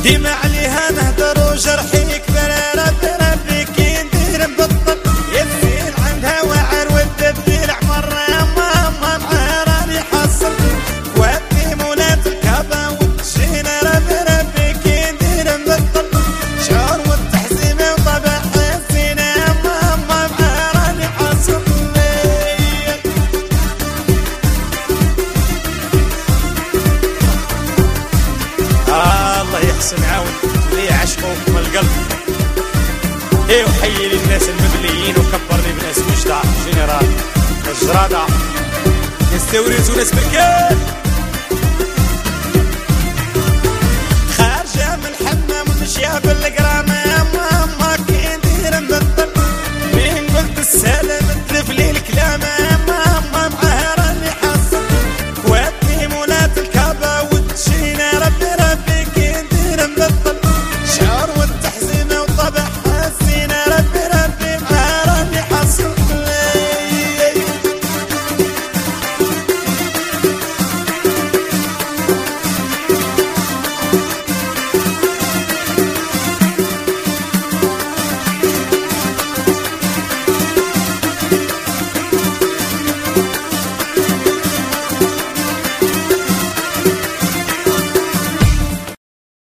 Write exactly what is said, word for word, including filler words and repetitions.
ديما عليها نهدر وجرحي كبر ربي ربي كي ندير نبطل يدير عندها وعر والتدبير عمر ماما معاه راني حصل ودي مولات الكابا وتجينا ربي ربي كي ندير نبطل شعور والتحزين وطبع حسينا ماما معاه راني حصل الله يحسن عون لي عشقه من القلب. ايه وحيي للناس المبليين وكبرني بناس مجدع جنرال الجرادة يستوريزوا ناس بركان.